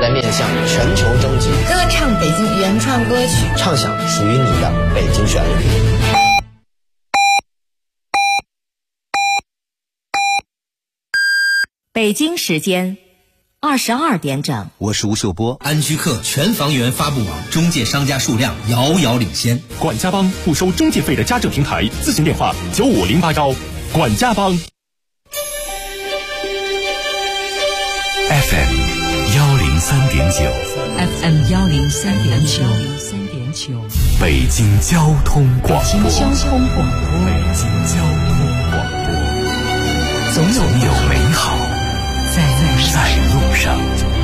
在面向全球征集， 歌唱北京原创歌曲， 唱响属于你的北京旋律。 北京时间22点整， 我是吴秀波。 安居客全房源发布网中介商家数量遥遥领先。 管家帮不收中介费的家政平台，咨询电话95081。管家帮。 FM 103.9 FM 103.9， 北京交通广播。 北京交通广播，总有美好在路上。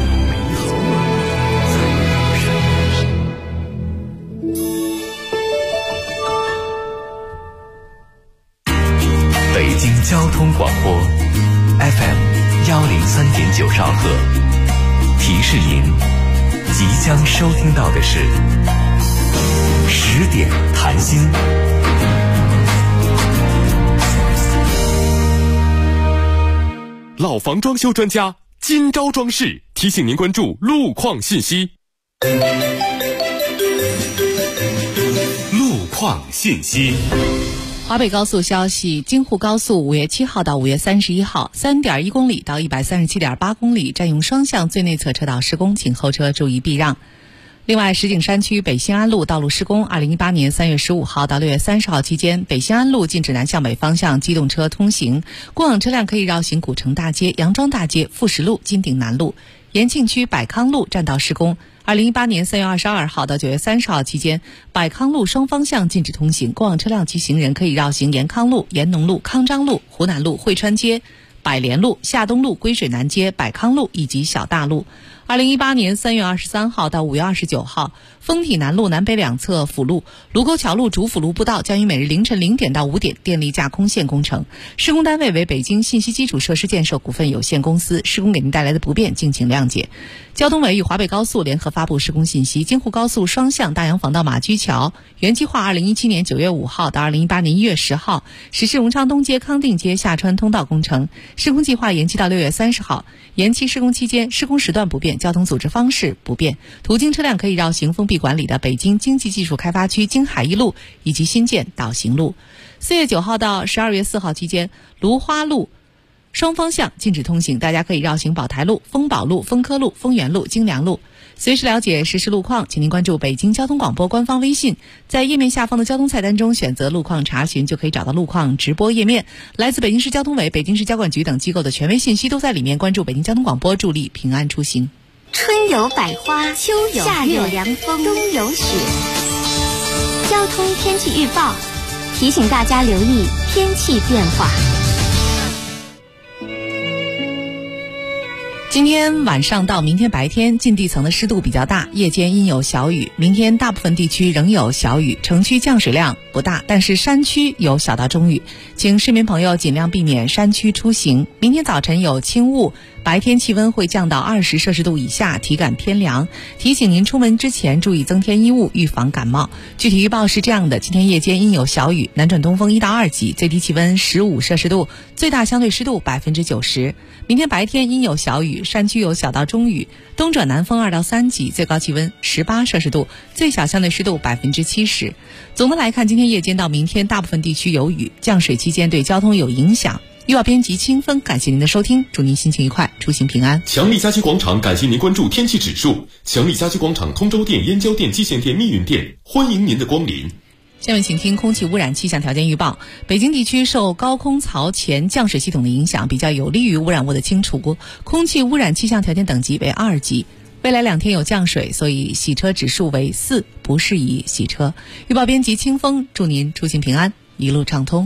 北京交通广播 FM 103.9兆赫，提示您即将收听到的是10点谈心。 老房装修专家今朝装饰提醒您关注路况信息。路况信息。 华北高速消息，京沪高速5月7号到5月31号 3.1 公里到 137.8 公里占用双向最内侧车道施工，请后车注意避让。另外，石景山区北新安路道路施工，2018年3月15号到6月30号期间，北新安路禁止南向北方向机动车通行，过往车辆可以绕行古城大街、杨庄大街、富石路、金鼎南路。延庆区百康路占道施工，2018年3月22号到9月30号期间，百康路双方向禁止通行，过往车辆及行人可以绕行延康路、延农路、康章路、湖南路、汇川街、百联路、夏东路、归水南街、百康路以及小大路。2018年3月23号到5月29号，丰体南路南北两侧辅路、卢沟桥路主辅路步道将于每日凌晨0点到5点电力架空线工程，施工单位为北京信息基础设施建设股份有限公司，施工给您带来的不便敬请谅解。交通委与华北高速联合发布施工信息，京沪高速双向大洋坊到马驹桥原计划2017年9月5号到2018年1月10号实施荣昌东街康定街下穿通道工程，施工计划延期到6月30号。延期施工期间，施工时段不变，交通组织方式不变，途经车辆可以绕行封闭管理的北京经济技术开发区京海一路以及新建导行路。4月9号到12月4号期间，芦花路双方向禁止通行，大家可以绕行宝台路、丰宝路、丰科路、丰源路、京良路。随时了解实时路况，请您关注北京交通广播官方微信，在页面下方的交通菜单中选择路况查询，就可以找到路况直播页面。来自北京市交通委、北京市交管局等机构的权威信息都在里面，关注北京交通广播，助力平安出行。 春有百花，秋有夏有凉风，冬有雪。交通天气预报提醒大家留意天气变化。 今天晚上到明天白天，近地层的湿度比较大，夜间阴有小雨。明天大部分地区仍有小雨，城区降水量不大，但是山区有小到中雨，请市民朋友尽量避免山区出行。明天早晨有轻雾，白天气温会降到20摄氏度以下，体感偏凉，提醒您出门之前注意增添衣物，预防感冒。具体预报是这样的：今天夜间阴有小雨，南转东风1到2级，最低气温15摄氏度，最大相对湿度90%。明天白天阴有小雨，山区有小到中雨，东转南风2到3级，最高气温18摄氏度，最小相对湿度70%。总的来看，今天夜间到明天大部分地区有雨，降水期间对交通有影响。预报编辑清风，感谢您的收听，祝您心情愉快，出行平安。 强力家居广场感谢您关注天气指数。强力家居广场通州店、燕郊店、蓟县店、密云店，欢迎您的光临。 下面请听空气污染气象条件预报。北京地区受高空槽前降水系统的影响，比较有利于污染物的清除，空气污染气象条件等级为2级。未来2天有降水，所以洗车指数为4，不适宜洗车。预报编辑清风，祝您出行平安，一路畅通。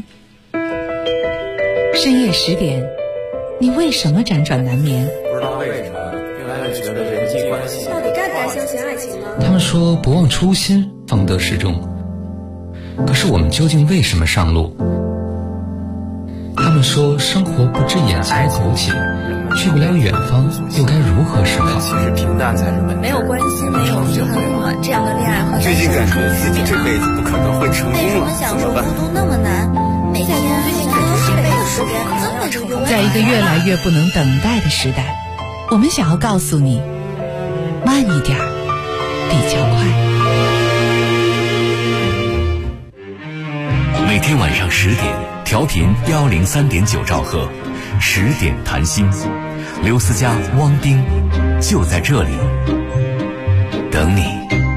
深夜10点，你为什么辗转难眠？ 不知道为什么越来越觉得人际关系到底该不该相信爱情呢？ 他们说不忘初心，方得始终。可是我们究竟为什么上路？他们说生活不止眼前苟且，去不了远方，又该如何是好？ 其实平淡才是本质。 没有关系，没有遗憾，这样的恋爱和最近感觉自己这辈子不可能会成功了，怎么办？ 孤独那么难，每天最近感觉这辈子时间能要成功。 在一个越来越不能等待的时代，我们想要告诉你， 一点比较快。 每天晚上10点，调频103.9兆赫，10点谈心，刘思佳、汪冰就在这里等你。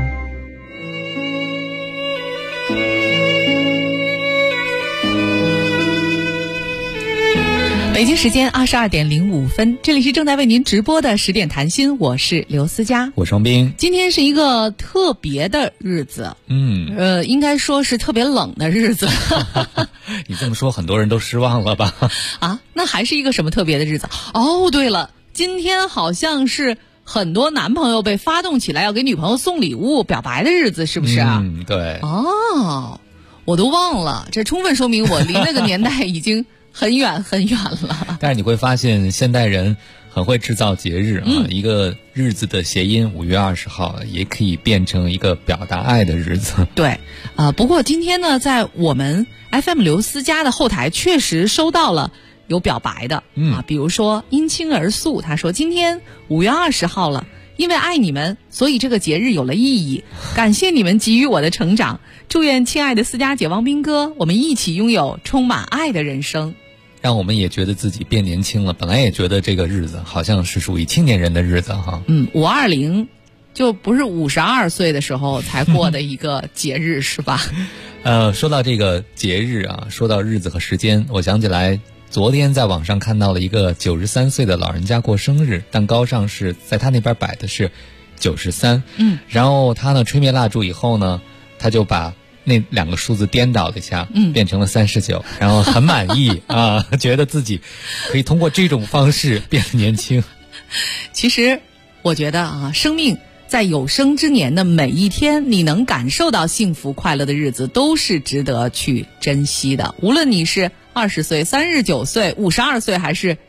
北京时间22点05分，这里是正在为您直播的10点谈心，我是刘思佳， 我双冰。 今天是一个特别的日子，应该说是特别冷的日子。 你这么说，很多人都失望了吧？ 啊，那还是一个什么特别的日子？哦，对了，今天好像是很多男朋友被发动起来要给女朋友送礼物表白的日子，是不是啊？ 对。 哦，我都忘了，这充分说明我离那个年代已经很远很远了。 但是你会发现现代人很会制造节日啊，一个日子的谐音5月20号也可以变成一个表达爱的日子。 对，不过今天呢，在我们 FM 刘思佳的后台确实收到了有表白的，比如说因亲而素，他说今天5月20号了，因为爱你们，所以这个节日有了意义，感谢你们给予我的成长，祝愿亲爱的思佳姐、汪斌哥，我们一起拥有充满爱的人生。 让我们也觉得自己变年轻了，本来也觉得这个日子好像是属于青年人的日子哈。 520就不是52岁的时候才过的一个节日是吧？ 说到这个节日啊，说到日子和时间，我想起来昨天在网上看到了一个93岁的老人家过生日，蛋糕上是在他那边摆的是93，然后他呢吹灭蜡烛以后呢，他就把那2个数字颠倒了一下，变成了39，然后很满意啊，觉得自己可以通过这种方式变得年轻。 其实我觉得啊，生命在有生之年的每一天，你能感受到幸福快乐的日子都是值得去珍惜的，无论你是20岁、39岁、52岁还是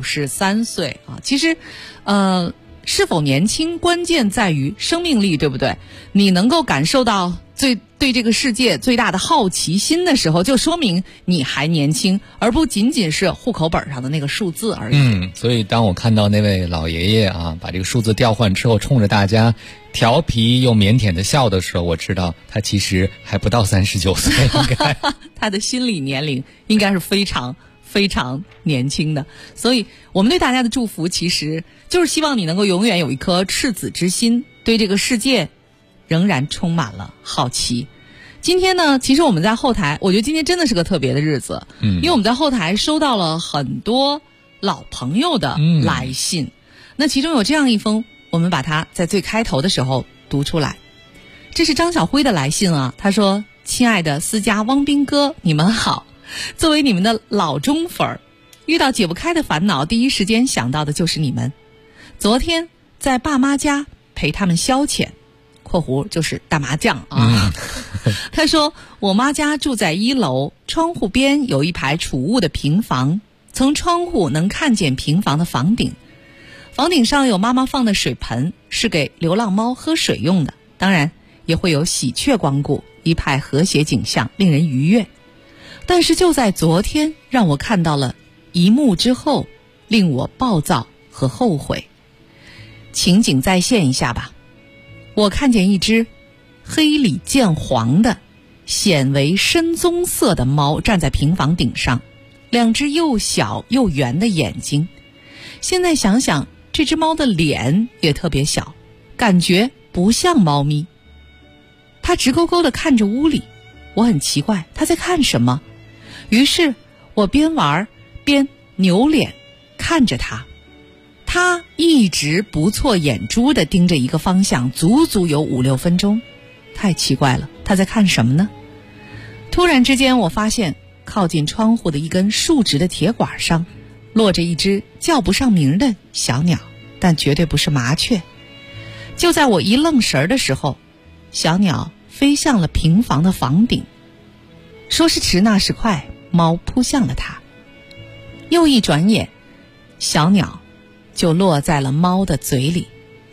93岁啊。其实是否年轻关键在于生命力，对不对？你能够感受到对这个世界最大的好奇心的时候，就说明你还年轻，而不仅仅是户口本上的那个数字而已。 所以当我看到那位老爷爷啊，把这个数字调换之后，冲着大家调皮又腼腆的笑的时候，我知道他其实还不到39岁，应该他的心理年龄应该是非常非常年轻的。所以我们对大家的祝福其实就是希望你能够永远有一颗赤子之心，对这个世界仍然充满了好奇。今天呢，其实我们在后台，我觉得今天真的是个特别的日子，因为我们在后台收到了很多老朋友的来信，那其中有这样一封，我们把它在最开头的时候读出来。这是张小辉的来信啊，他说：亲爱的思佳、汪斌哥，你们好，作为你们的老忠粉，遇到解不开的烦恼，第一时间想到的就是你们。昨天在爸妈家陪他们消遣（括弧就是打麻将啊）他说我妈家住在1楼，窗户边有一排储物的平房，从窗户能看见平房的房顶，房顶上有妈妈放的水盆，是给流浪猫喝水用的，当然也会有喜鹊光顾，一派和谐景象，令人愉悦。但是就在昨天，让我看到了一幕之后，令我暴躁和后悔。情景再现一下吧。我看见一只黑里见黄的显为深棕色的猫站在平房顶上，2只又小又圆的眼睛。现在想想，这只猫的脸也特别小，感觉不像猫咪。它直勾勾地看着屋里，我很奇怪它在看什么，于是我边玩边扭脸看着它。他一直不错眼珠地盯着一个方向，足足有5-6分钟。太奇怪了，他在看什么呢？突然之间，我发现靠近窗户的一根竖直的铁管上落着一只叫不上名的小鸟，但绝对不是麻雀。就在我一愣神的时候，小鸟飞向了平房的房顶。说时迟那时快，猫扑向了它。又一转眼，小鸟就落在了猫的嘴里。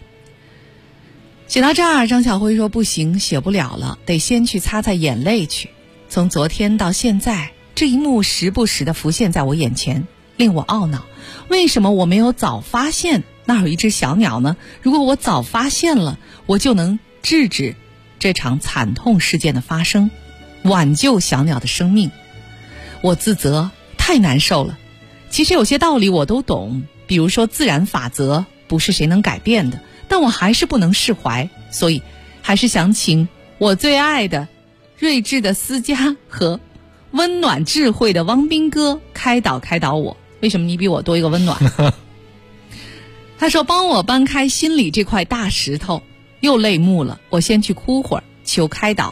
写到这儿，张小辉说不行，写不了了，得先去擦擦眼泪去。从昨天到现在，这一幕时不时地浮现在我眼前，令我懊恼，为什么我没有早发现那有一只小鸟呢？如果我早发现了，我就能制止这场惨痛事件的发生，挽救小鸟的生命。我自责，太难受了。其实有些道理我都懂，比如说自然法则不是谁能改变的，但我还是不能释怀，所以还是想请我最爱的睿智的思佳和温暖智慧的汪斌哥开导我。为什么你比我多一个温暖？他说帮我搬开心里这块大石头，又泪目了，我先去哭会儿，求开导。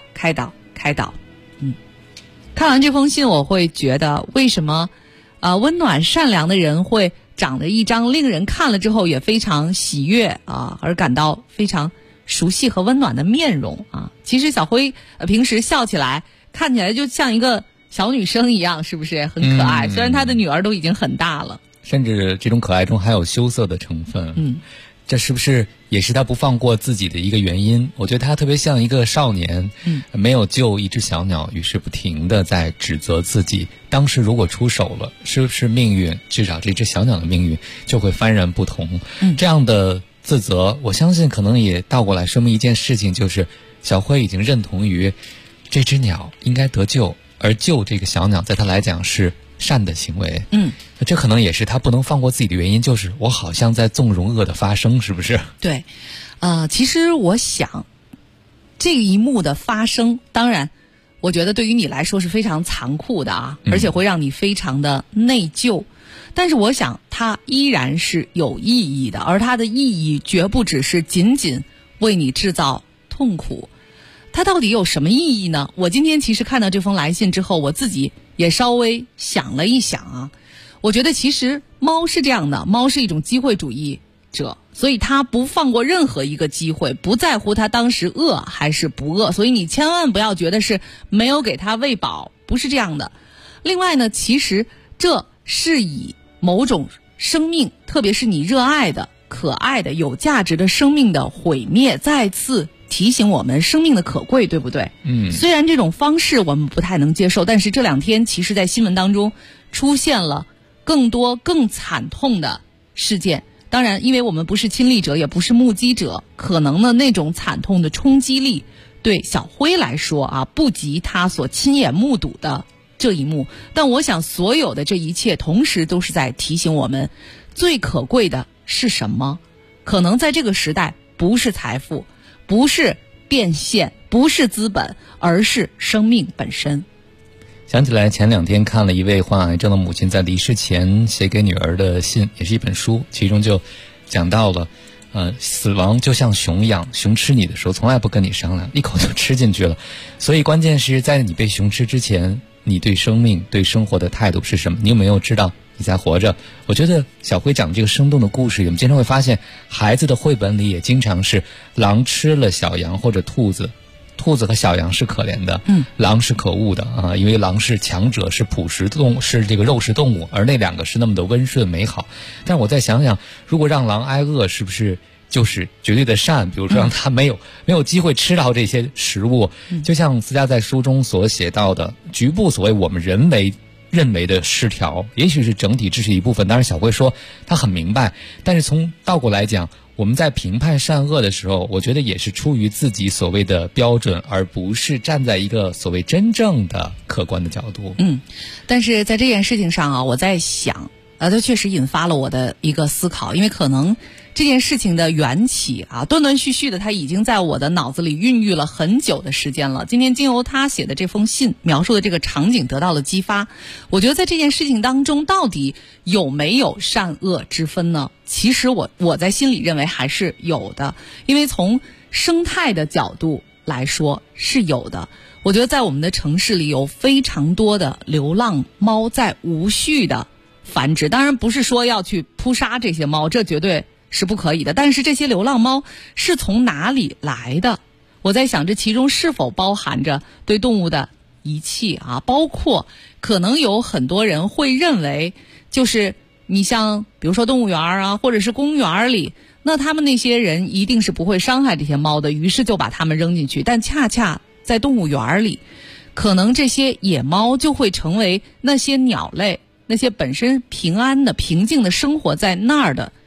看完这封信我会觉得为什么温暖善良的人会长得一张令人看了之后也非常喜悦而感到非常熟悉和温暖的面容啊。其实小辉平时笑起来看起来就像一个小女生一样，是不是很可爱？虽然她的女儿都已经很大了， 甚至这种可爱中还有羞涩的成分。这是不是也是他不放过自己的一个原因？我觉得他特别像一个少年，没有救一只小鸟，于是不停地在指责自己，当时如果出手了，是不是命运，至少这只小鸟的命运就会幡然不同。这样的自责，我相信可能也倒过来说明一件事情，就是小辉已经认同于这只鸟应该得救，而救这个小鸟在他来讲是善的行为。这可能也是他不能放过自己的原因，就是我好像在纵容恶的发生，是不是？ 对，其实我想这一幕的发生，当然我觉得对于你来说是非常残酷的啊，而且会让你非常的内疚，但是我想它依然是有意义的，而它的意义绝不只是仅仅为你制造痛苦。它到底有什么意义呢？我今天其实看到这封来信之后，我自己也稍微想了一想啊，我觉得其实猫是这样的，猫是一种机会主义者，所以它不放过任何一个机会，不在乎它当时饿还是不饿，所以你千万不要觉得是没有给它喂饱，不是这样的。另外呢，其实这是以某种生命，特别是你热爱的、可爱的、有价值的生命的毁灭，再次提醒我们生命的可贵，对不对？虽然这种方式我们不太能接受，但是这两天其实在新闻当中出现了更多更惨痛的事件。当然因为我们不是亲历者也不是目击者，可能呢那种惨痛的冲击力对小辉来说啊，不及他所亲眼目睹的这一幕。但我想所有的这一切同时都是在提醒我们，最可贵的是什么？可能在这个时代不是财富，不是变现，不是资本，而是生命本身。 想起来前2天看了一位患癌症的母亲在离世前写给女儿的信，也是一本书，其中就讲到了死亡就像熊一样，熊吃你的时候从来不跟你商量，一口就吃进去了。所以关键是在你被熊吃之前，你对生命对生活的态度是什么？你有没有知道你才活着？我觉得小辉讲这个生动的故事，我们经常会发现孩子的绘本里也经常是狼吃了小羊或者兔子，兔子和小羊是可怜的，狼是可恶的啊，因为狼是强者，是捕食动物，是这个肉食动物，而那两个是那么的温顺美好。但我再想想，如果让狼挨饿，是不是就是绝对的善？比如说让他没有机会吃到这些食物，就像思佳在书中所写到的，局部所谓我们人为认为的失调，也许是整体知识一部分。当然小辉说他很明白，但是从倒过来讲，我们在评判善恶的时候，我觉得也是出于自己所谓的标准，而不是站在一个所谓真正的客观的角度。 但是在这件事情上啊，我在想它确实引发了我的一个思考，因为可能这件事情的缘起啊，断断续续的，它已经在我的脑子里孕育了很久的时间了。今天经由他写的这封信描述的这个场景得到了激发，我觉得在这件事情当中到底有没有善恶之分呢？其实我在心里认为还是有的，因为从生态的角度来说是有的。我觉得在我们的城市里有非常多的流浪猫在无序的繁殖，当然不是说要去扑杀这些猫，这绝对是不可以的。但是这些流浪猫是从哪里来的？我在想这其中是否包含着对动物的遗弃啊？包括可能有很多人会认为，就是你像比如说动物园啊，或者是公园里，那他们那些人一定是不会伤害这些猫的，于是就把它们扔进去。但恰恰在动物园里，可能这些野猫就会成为那些鸟类，那些本身平安的平静的生活在那儿的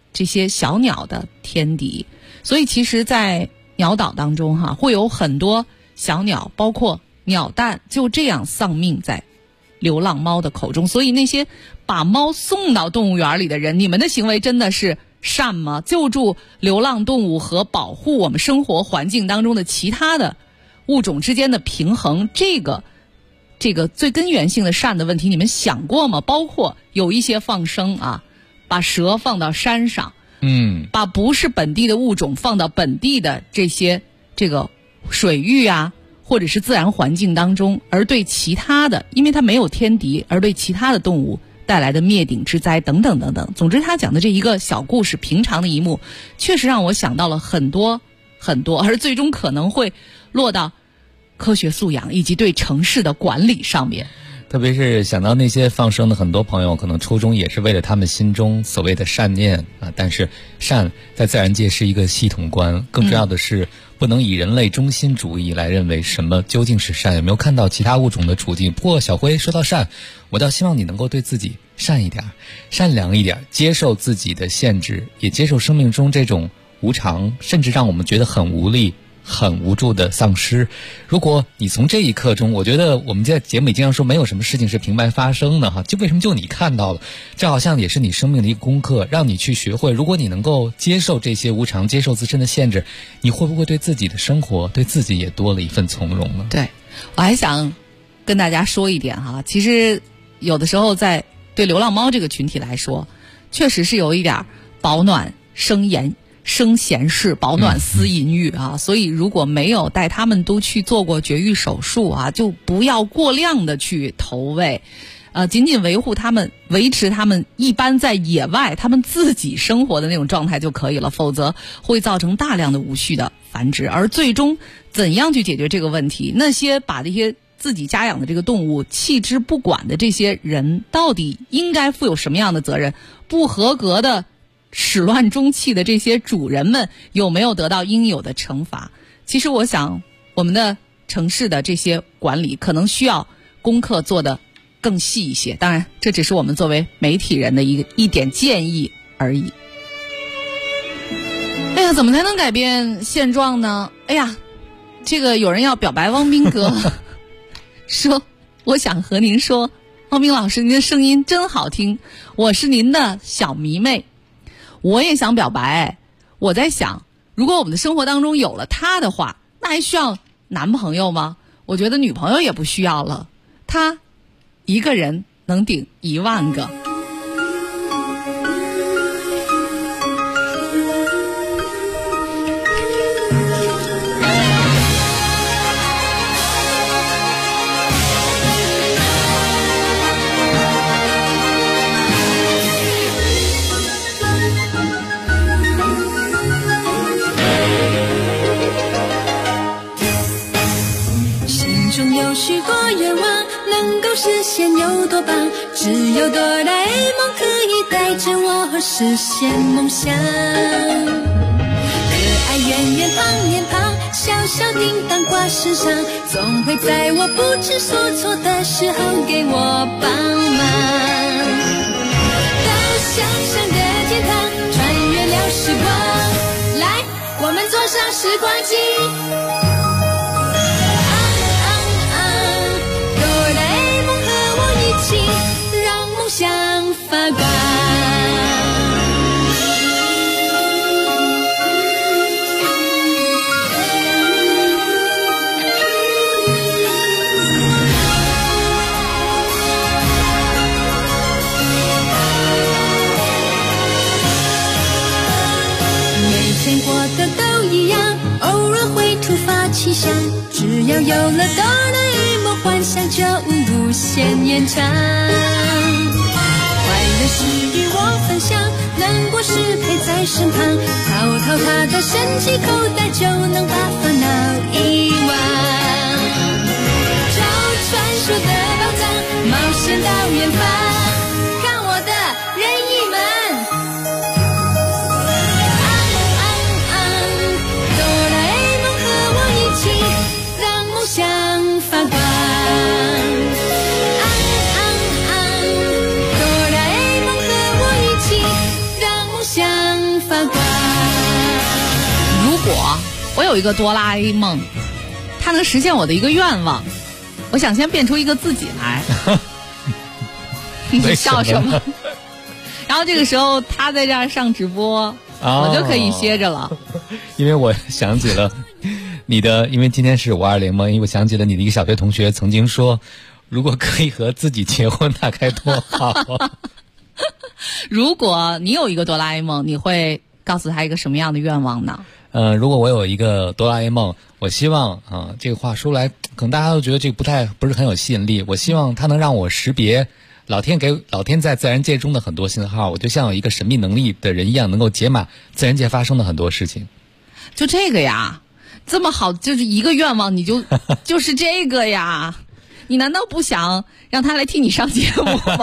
这些小鸟的天敌。所以其实在鸟岛当中会有很多小鸟，包括鸟蛋就这样丧命在流浪猫的口中。所以那些把猫送到动物园里的人，你们的行为真的是善吗？救助流浪动物和保护我们生活环境当中的其他的物种之间的平衡，这个最根源性的善的问题，你们想过吗？包括有一些放生把蛇放到山上，把不是本地的物种放到本地的这个水域或者是自然环境当中，而对其他的，因为它没有天敌，而对其他的动物带来的灭顶之灾等等等等。总之他讲的这一个小故事，平常的一幕，确实让我想到了很多很多，而最终可能会落到科学素养以及对城市的管理上面。 特别是想到那些放生的很多朋友，可能初衷也是为了他们心中所谓的善念但是善在自然界是一个系统观，更重要的是不能以人类中心主义来认为什么究竟是善。有没有看到其他物种的处境？不过小辉说到善，我倒希望你能够对自己善一点，善良一点，接受自己的限制，也接受生命中这种无常，甚至让我们觉得很无力很无助的丧失。如果你从这一刻中，我觉得我们在节目里经常说没有什么事情是平白发生的就为什么就你看到了，这好像也是你生命的一个功课，让你去学会，如果你能够接受这些无常，接受自身的限制，你会不会对自己的生活，对自己也多了一份从容呢？ 对，我还想跟大家说一点其实有的时候在对流浪猫这个群体来说，确实是有一点保暖生闲事，保暖思淫欲所以如果没有带他们都去做过绝育手术就不要过量的去投喂，仅仅维持他们一般在野外他们自己生活的那种状态就可以了，否则会造成大量的无序的繁殖。而最终怎样去解决这个问题，那些把这些自己家养的这个动物弃之不管的这些人，到底应该负有什么样的责任？不合格的始乱终弃的这些主人们有没有得到应有的惩罚？其实我想我们的城市的这些管理可能需要功课做得更细一些，当然这只是我们作为媒体人的一点建议而已。哎呀，怎么才能改变现状呢？哎呀，这个有人要表白汪斌哥说，我想和您说，汪斌老师您的声音真好听，我是您的小迷妹。我也想表白，我在想，如果我们的生活当中有了他的话，那还需要男朋友吗？我觉得女朋友也不需要了，他一个人能顶10000个。 有许多愿望能够实现有多棒，只有哆啦 A 梦可以带着我实现梦想。可爱圆圆胖脸庞，小小叮当挂身上，总会在我不知所措的时候给我帮忙。到想象的天堂，穿越了时光，来，我们坐上时光机。让梦想发光。每天过得都一样，偶尔会突发奇想，只要有了哆啦 A 梦，幻想就无限延长。快乐是与我分享，难过时陪在身旁，掏掏他的神奇口袋，就能把烦恼遗忘。找传说的宝藏，冒险到远方，看我的任意门。哆啦 A 梦和我一起，让梦想发光。哆啦 A 梦和我一起，让梦想我有一个哆啦 A 梦，它能实现我的一个愿望。我想先变出一个自己来。你笑什么？然后这个时候他在这儿上直播，我就可以歇着了。 因为我想起了你的，因为今天是520嘛，因为我想起了你的一个小学同学曾经说，如果可以和自己结婚，那该多好啊！ 如果你有一个哆啦 A 梦，你会告诉他一个什么样的愿望呢？ 如果我有一个哆啦 A 梦，我希望这个话说来，可能大家都觉得这个不是很有吸引力。我希望它能让我识别老天在自然界中的很多信号，我就像有一个神秘能力的人一样，能够解码自然界发生的很多事情。 就这个呀，这么好，就是一个愿望，你就是这个呀？你难道不想让他来替你上节目吗？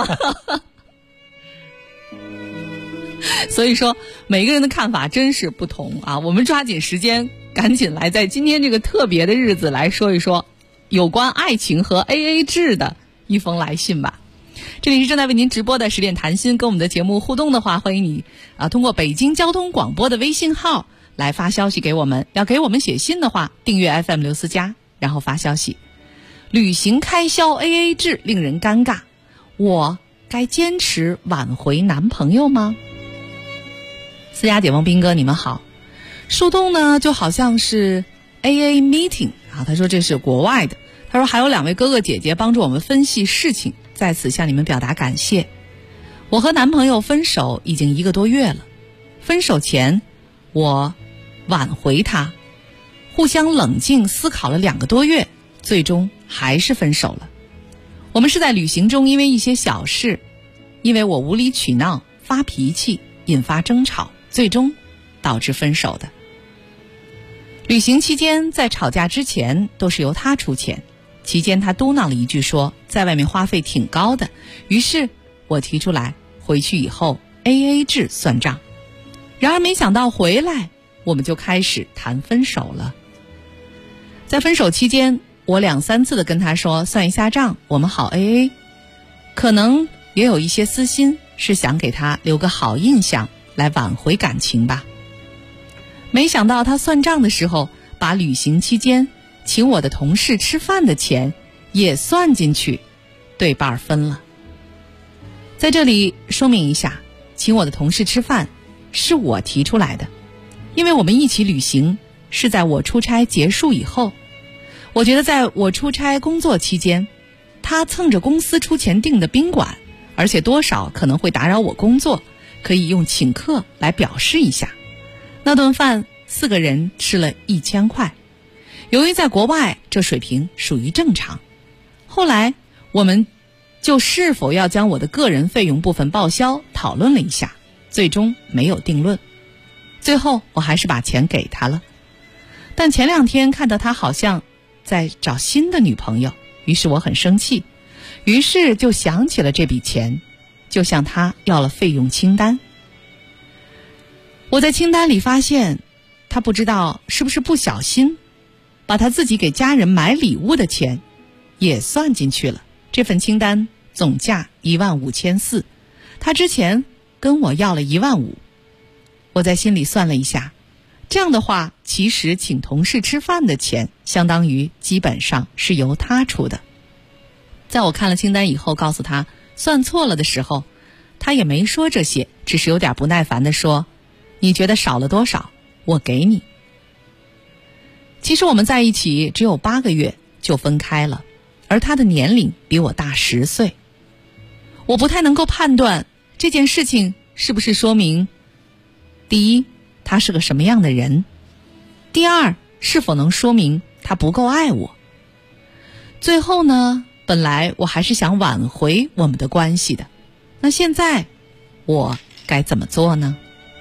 所以说每个人的看法真是不同啊！我们抓紧时间，赶紧来在今天这个特别的日子来说一说有关爱情和 AA 制的一封来信吧。这里是正在为您直播的10点谈心，跟我们的节目互动的话，欢迎你通过北京交通广播的微信号来发消息给我们。要给我们写信的话，订阅 FM 刘思佳，然后发消息。旅行开销 AA 制令人尴尬，我该坚持挽回男朋友吗？思佳姐、王斌哥，你们好。树洞呢就好像是 AA meeting 啊，他说这是国外的。他说还有2位哥哥姐姐帮助我们分析事情，在此向你们表达感谢。我和男朋友分手已经1个多月了，分手前我挽回他，互相冷静思考了2个多月，最终还是分手了。我们是在旅行中因为一些小事，因为我无理取闹发脾气引发争吵，最终导致分手的。旅行期间在吵架之前都是由他出钱，期间他嘟囔了一句说在外面花费挺高的，于是我提出来回去以后 AA 制算账。然而没想到回来我们就开始谈分手了。在分手期间我2、3次的跟他说算一下账，我们好 AA， 可能也有一些私心，是想给他留个好印象来挽回感情吧。没想到他算账的时候把旅行期间请我的同事吃饭的钱也算进去，对半分了。在这里说明一下，请我的同事吃饭是我提出来的，因为我们一起旅行是在我出差结束以后。我觉得在我出差工作期间，他蹭着公司出钱订的宾馆，而且多少可能会打扰我工作，可以用请客来表示一下。那顿饭4个人吃了1000块，由于在国外这水平属于正常。后来我们就是否要将我的个人费用部分报销讨论了一下，最终没有定论。最后我还是把钱给他了，但前2天看到他好像在找新的女朋友，于是我很生气，于是就想起了这笔钱，就向他要了费用清单。我在清单里发现他不知道是不是不小心把他自己给家人买礼物的钱也算进去了。这份清单总价15400，他之前跟我要了15000。我在心里算了一下，这样的话其实请同事吃饭的钱相当于基本上是由他出的。在我看了清单以后告诉他算错了的时候，他也没说这些，只是有点不耐烦地说，你觉得少了多少我给你。其实我们在一起只有8个月就分开了，而他的年龄比我大10岁。我不太能够判断这件事情是不是说明，第一，他是个什么样的人；第二，是否能说明他不够爱我。最后呢，本来我还是想挽回我们的关系的，那现在我该怎么做呢？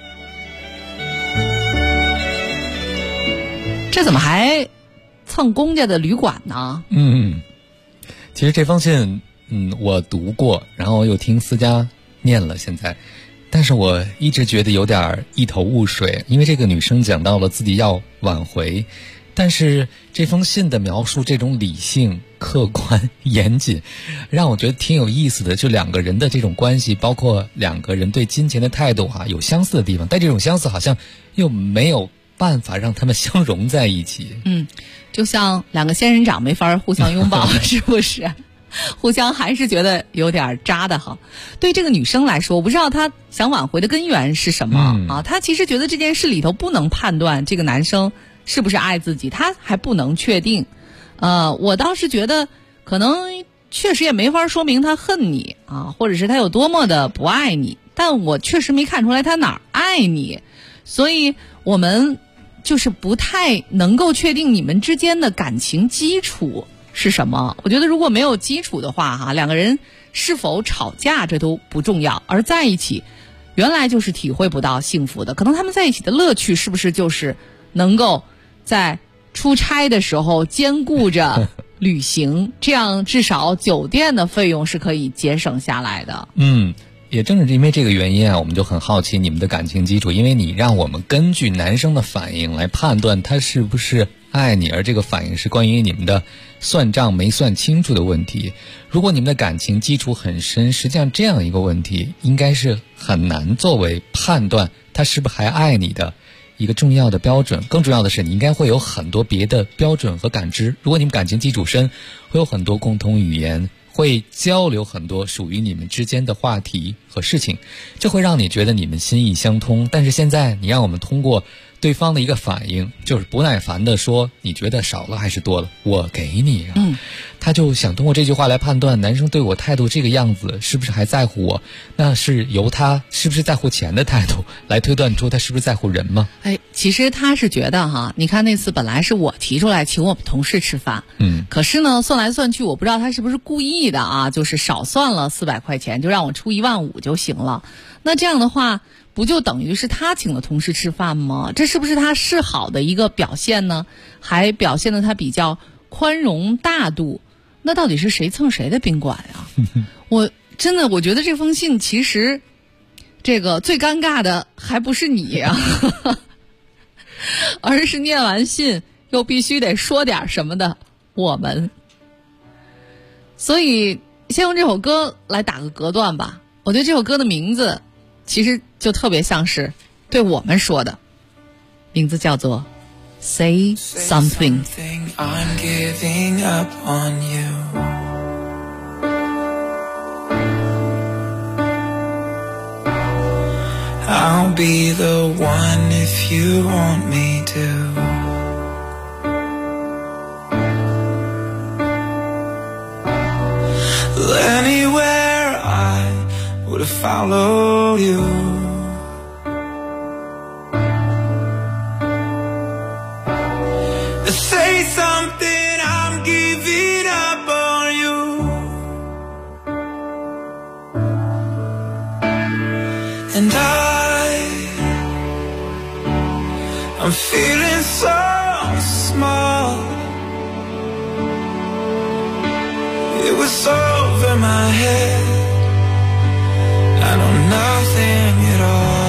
这怎么还蹭公家的旅馆呢？ 其实这封信我读过，然后又听思佳念了现在，但是我一直觉得有点一头雾水，因为这个女生讲到了自己要挽回，但是这封信的描述这种理性、客观、严谨，让我觉得挺有意思的。就2个人的这种关系，包括2个人对金钱的态度有相似的地方，但这种相似好像又没有办法让他们相融在一起。 就像两个仙人掌没法互相拥抱，是不是？互相还是觉得有点渣的哈。对这个女生来说，我不知道她想挽回的根源是什么啊？她其实觉得这件事里头不能判断这个男生是不是爱自己，她还不能确定。我倒是觉得可能确实也没法说明他恨你啊，或者是他有多么的不爱你，但我确实没看出来他哪儿爱你，所以我们就是不太能够确定你们之间的感情基础是什么。我觉得如果没有基础的话哈，两个人是否吵架这都不重要，而在一起原来就是体会不到幸福的。可能他们在一起的乐趣是不是就是能够在出差的时候兼顾着旅行，这样至少酒店的费用是可以节省下来的。 也正是因为这个原因啊，我们就很好奇你们的感情基础，因为你让我们根据男生的反应来判断他是不是爱你，而这个反应是关于你们的算账没算清楚的问题。如果你们的感情基础很深，实际上这样一个问题应该是很难作为判断他是不是还爱你的一个重要的标准。更重要的是，你应该会有很多别的标准和感知。如果你们感情基础深，会有很多共同语言，会交流很多属于你们之间的话题和事情，这会让你觉得你们心意相通。但是现在你让我们通过对方的一个反应，就是不耐烦的说你觉得少了还是多了，我给你啊。他就想通过这句话来判断男生对我态度这个样子是不是还在乎我，那是由他是不是在乎钱的态度来推断出他是不是在乎人吗？ 其实他是觉得哈，你看那次本来是我提出来请我们同事吃饭，可是呢算来算去我不知道他是不是故意的啊，就是少算了400块钱，就让我出15000就行了。那这样的话不就等于是他请了同事吃饭吗？这是不是他示好的一个表现呢？还表现得他比较宽容大度。那到底是谁蹭谁的宾馆啊？我觉得这封信其实这个最尴尬的还不是你啊而是念完信又必须得说点什么的我们。所以先用这首歌来打个隔断吧。我觉得这首歌的名字其实就特别像是对我们说的，名字叫做 Say Something. I'm giving up on you. I'll be the one if you want me to. Anywhere I would have followed you.Say something, I'm giving up on you. And I'm feeling so small. It was over my head. I know nothing at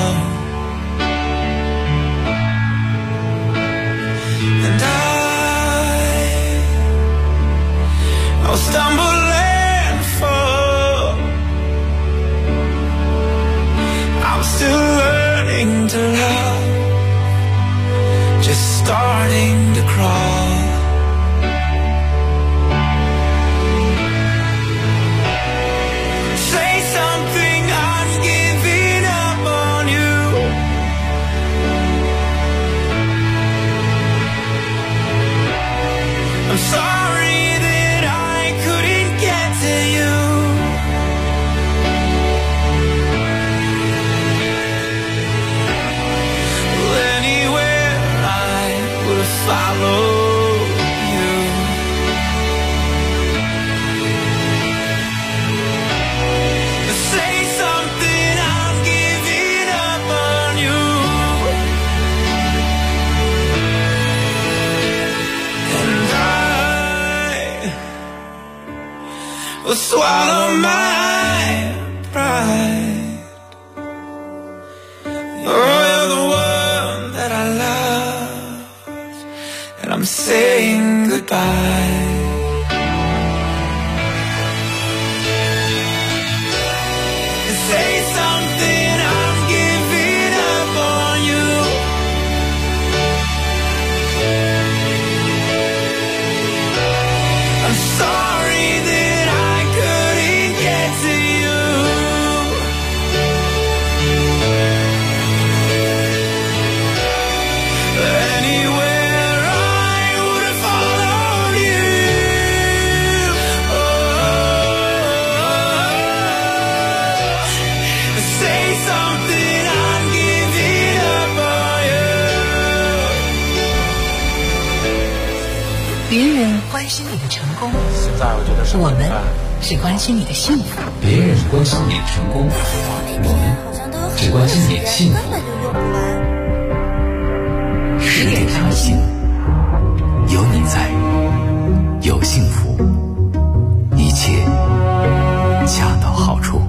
all.And I'll stumble and fall. I'm still learning to love, just starting to crawl. Say something, I'm giving up on you.I'm sorry that I couldn't get to you. Anywhere I would follow you. Say something, I'm giving up on you.Will swallow my pride. You're the one that I love, and I'm saying goodbye. Say something, I'm giving up on you. 别人关心你的成功， 现在我觉得我们只关心你的幸福。 别人关心你的成功，我们只关心你的幸福。 10点谈心，有你在，有幸福，一切恰到好处。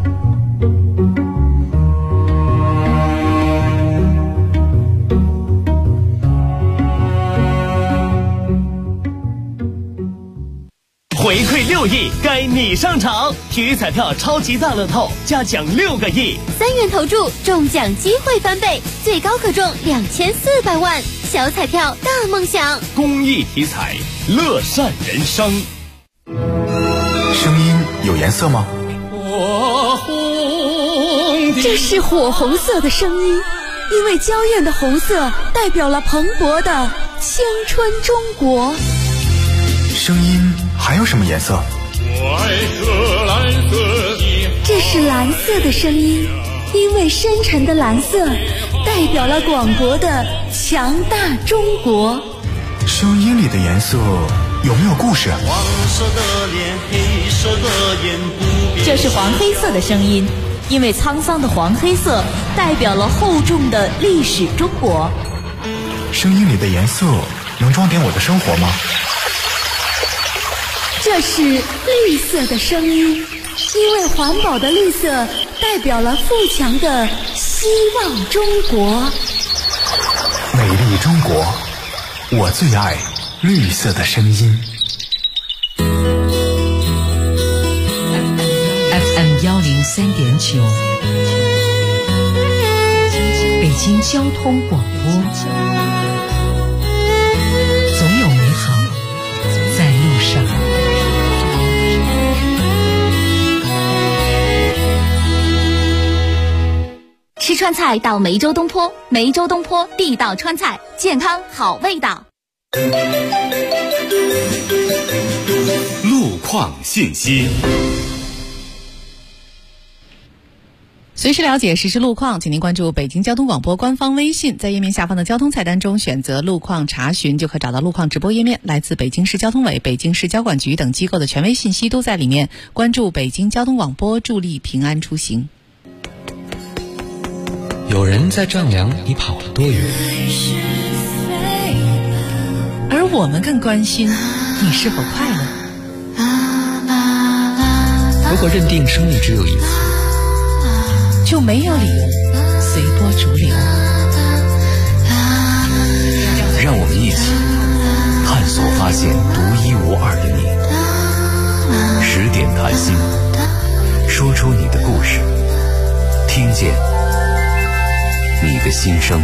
回馈6亿，该你上场！体育彩票超级大乐透加奖6个亿 ，3元投注中奖机会翻倍，最高可中2400万。小彩票大梦想， 公益体彩，乐善人生。 声音有颜色吗？ 这是火红色的声音，因为娇艳的红色代表了蓬勃的青春中国。 声音还有什么颜色？ 这是蓝色的声音，因为深沉的蓝色代表了广博的强大中国。 声音里的颜色有没有故事？ 黄色的脸，黑色的眼，不变。 这是黄黑色的声音，因为沧桑的黄黑色代表了厚重的历史中国。 声音里的颜色能装点我的生活吗？ 这是绿色的声音，因为环保的绿色代表了富强的希望中国。 美丽中国，我最爱绿色的声音。 FM 103.9，北京交通广播，总有美好在路上。 吃川菜到梅州东坡，梅州东坡地道川菜，健康好味道。 路况信息， 随时了解实时路况，请您关注北京交通广播官方微信，在页面下方的交通菜单中选择路况查询，就可找到路况直播页面。来自北京市交通委、北京市交管局等机构的权威信息都在里面。关注北京交通广播，助力平安出行。 有人在丈量你跑了多远， 而我们更关心你是否快乐。 如果认定生命只有一次， 就没有理由随波逐流。 让我们一起探索发现独一无二的你。10点谈心，说出你的故事，听见你的心声。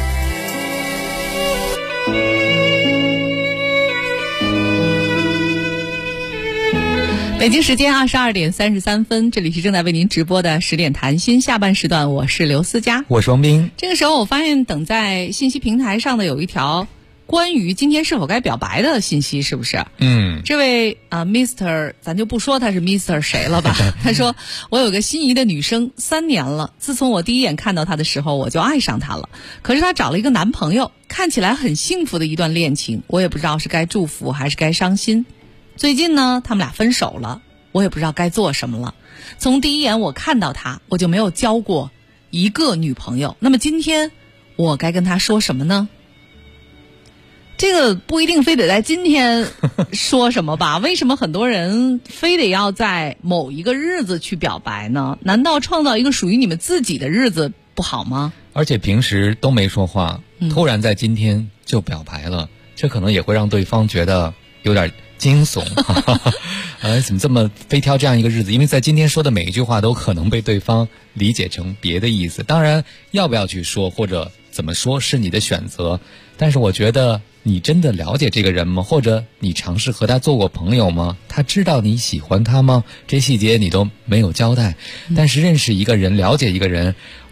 北京时间22点33分，这里是正在为您直播的10点谈心下半时段，我是刘思佳， 我是王斌。 这个时候我发现等在信息平台上的有一条关于今天是否该表白的信息，是不是？这位Mr. 咱就不说他是 Mr. 谁了吧。他说我有个心仪的女生3年了，自从我第一眼看到她的时候我就爱上她了，可是她找了一个男朋友，看起来很幸福的一段恋情，我也不知道是该祝福还是该伤心。最近呢他们俩分手了，我也不知道该做什么了。从第一眼我看到她，我就没有交过一个女朋友，那么今天我该跟她说什么呢？这个不一定非得在今天说什么吧？为什么很多人非得要在某一个日子去表白呢？难道创造一个属于你们自己的日子不好吗？ 而且平时都没说话，突然在今天就表白了，这可能也会让对方觉得有点惊悚。怎么这么非挑这样一个日子？因为在今天说的每一句话都可能被对方理解成别的意思。当然要不要去说或者怎么说是你的选择，但是我觉得你真的了解这个人吗？或者你尝试和他做过朋友吗？他知道你喜欢他吗？这细节你都没有交代。但是认识一个人，了解一个人，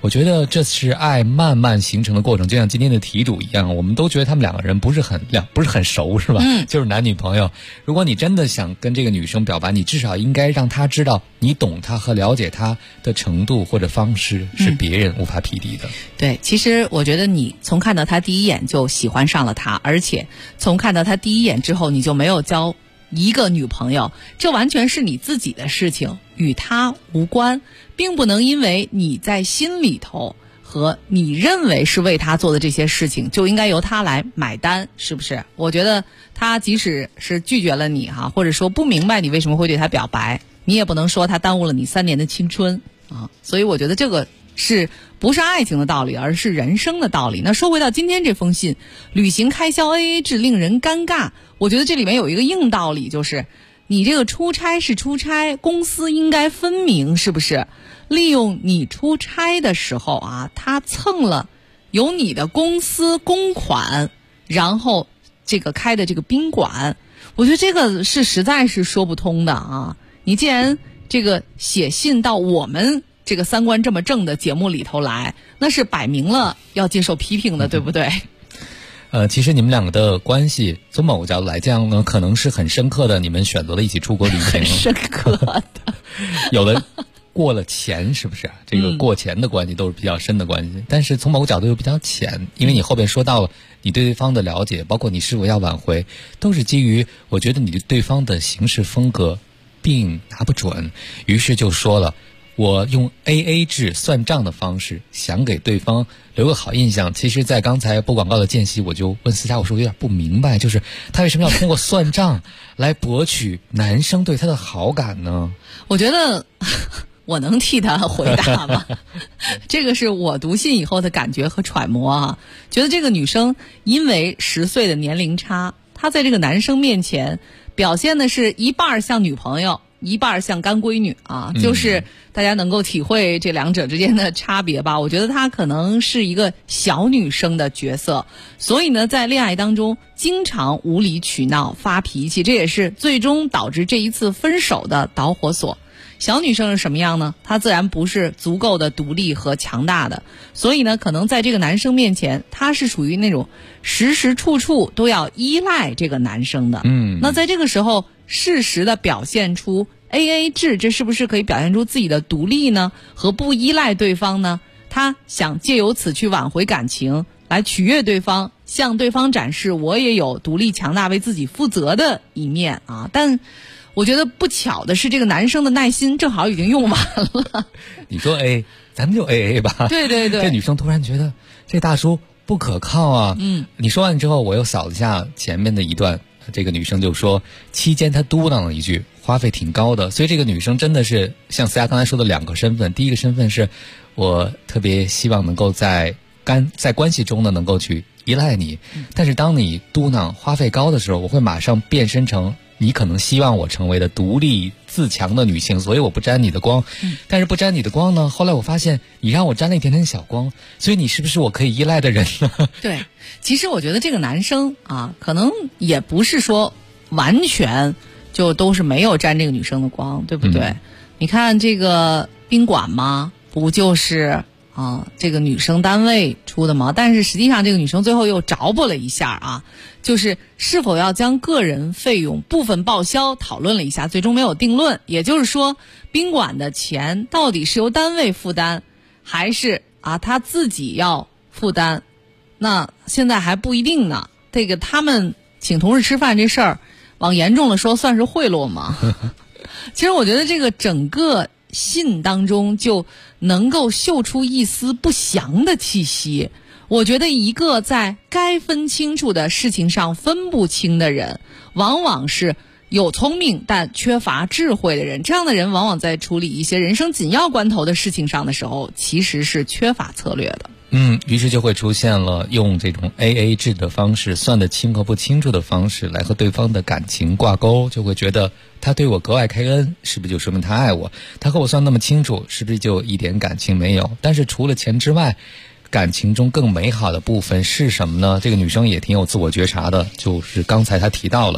我觉得这是爱慢慢形成的过程，就像今天的题主一样，我们都觉得他们两个人不是很熟，是吧？就是男女朋友。如果你真的想跟这个女生表白，你至少应该让她知道你懂她和了解她的程度或者方式是别人无法匹敌的。 对，其实我觉得你从看到她第一眼就喜欢上了她，而且从看到她第一眼之后你就没有交一个女朋友，这完全是你自己的事情，与他无关，并不能因为你在心里头和你认为是为他做的这些事情就应该由他来买单，是不是？我觉得他即使是拒绝了你或者说不明白你为什么会对他表白，你也不能说他耽误了你3年的青春所以我觉得这个是不是爱情的道理，而是人生的道理。那说回到今天这封信，旅行开销 AA 制令人尴尬，我觉得这里面有一个硬道理，就是你这个出差是出差，公私应该分明，是不是？利用你出差的时候他蹭了有你的公司公款，然后这个开的这个宾馆，我觉得这个是实在是说不通的你既然这个写信到我们这个三观这么正的节目里头来，那是摆明了要接受批评的，对不对？ 其实你们两个的关系从某个角度来讲呢，可能是很深刻的，你们选择了一起出国旅行， 很深刻的有了过了钱，是不是这个过钱的关系都是比较深的关系，但是从某个角度又比较浅，因为你后边说到了你对对方的了解，包括你是否要挽回，都是基于我觉得你对对方的行事风格并拿不准，于是就说了我用 AA 制算账的方式想给对方留个好印象。其实在刚才播广告的间隙，我就问思佳，我说我有点不明白，就是他为什么要通过算账来博取男生对他的好感呢？ 我觉得我能替他回答吗？这个是我读信以后的感觉和揣摩觉得这个女生因为10岁的年龄差，她在这个男生面前表现的是一半像女朋友，一半像干闺女就是大家能够体会这两者之间的差别吧。我觉得她可能是一个小女生的角色，所以呢在恋爱当中经常无理取闹发脾气，这也是最终导致这一次分手的导火索。小女生是什么样呢？她自然不是足够的独立和强大的，所以呢可能在这个男生面前她是属于那种时时处处都要依赖这个男生的。那在这个时候适时的表现出 AA 制，这是不是可以表现出自己的独立呢和不依赖对方呢？她想借由此去挽回感情，来取悦对方，向对方展示我也有独立强大为自己负责的一面但我觉得不巧的是，这个男生的耐心正好已经用完了。 你说 A， 咱们就 AA 吧。 对对对。 这女生突然觉得这大叔不可靠你说完之后，我又扫了一下前面的一段，这个女生就说期间她嘟囔了一句花费挺高的，所以这个女生真的是像思佳刚才说的2个身份。第一个身份是我特别希望能够在关系中呢能够去依赖你，但是当你嘟囔花费高的时候，我会马上变身成你可能希望我成为的独立自强的女性，所以我不沾你的光。但是不沾你的光呢，后来我发现你让我沾了一点点小光，所以你是不是我可以依赖的人呢？ 对，其实我觉得这个男生可能也不是说完全就都是没有沾这个女生的光，对不对？你看这个宾馆嘛，不就是这个女生单位出的吗？但是实际上这个女生最后又着补了一下就是是否要将个人费用部分报销讨论了一下，最终没有定论。也就是说宾馆的钱到底是由单位负担还是她自己要负担，那现在还不一定呢。这个他们请同事吃饭这事儿往严重了说算是贿赂吗？其实我觉得这个整个信当中就能够嗅出一丝不祥的气息。我觉得一个在该分清楚的事情上分不清的人，往往是有聪明但缺乏智慧的人。这样的人往往在处理一些人生紧要关头的事情上的时候，其实是缺乏策略的。 于是就会出现了用这种 AA 制的方式，算得清和不清楚的方式来和对方的感情挂钩，就会觉得他对我格外开恩，是不是就说明他爱我？他和我算那么清楚，是不是就一点感情没有？但是除了钱之外，感情中更美好的部分是什么呢？这个女生也挺有自我觉察的，就是刚才她提到了，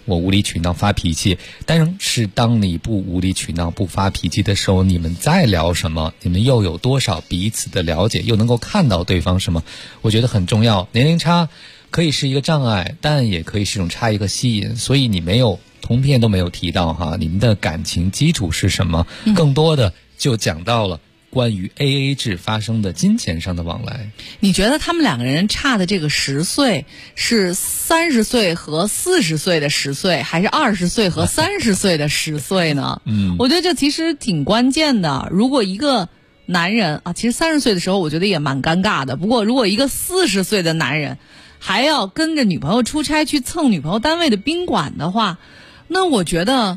我无理取闹发脾气，但是当你不无理取闹不发脾气的时候，你们在聊什么，你们又有多少彼此的了解，又能够看到对方什么，我觉得很重要。年龄差可以是一个障碍，但也可以是一种差异和吸引，所以你没有通篇都没有提到哈，你们的感情基础是什么，更多的就讲到了关于 AA 制发生的金钱上的往来。 你觉得他们两个人差的这个10岁是30岁和40岁的10岁，还是20岁和30岁的10岁呢？我觉得这其实挺关键的。如果一个男人啊，其实30岁的时候我觉得也蛮尴尬的，不过如果一个40岁的男人还要跟着女朋友出差去蹭女朋友单位的宾馆的话，那我觉得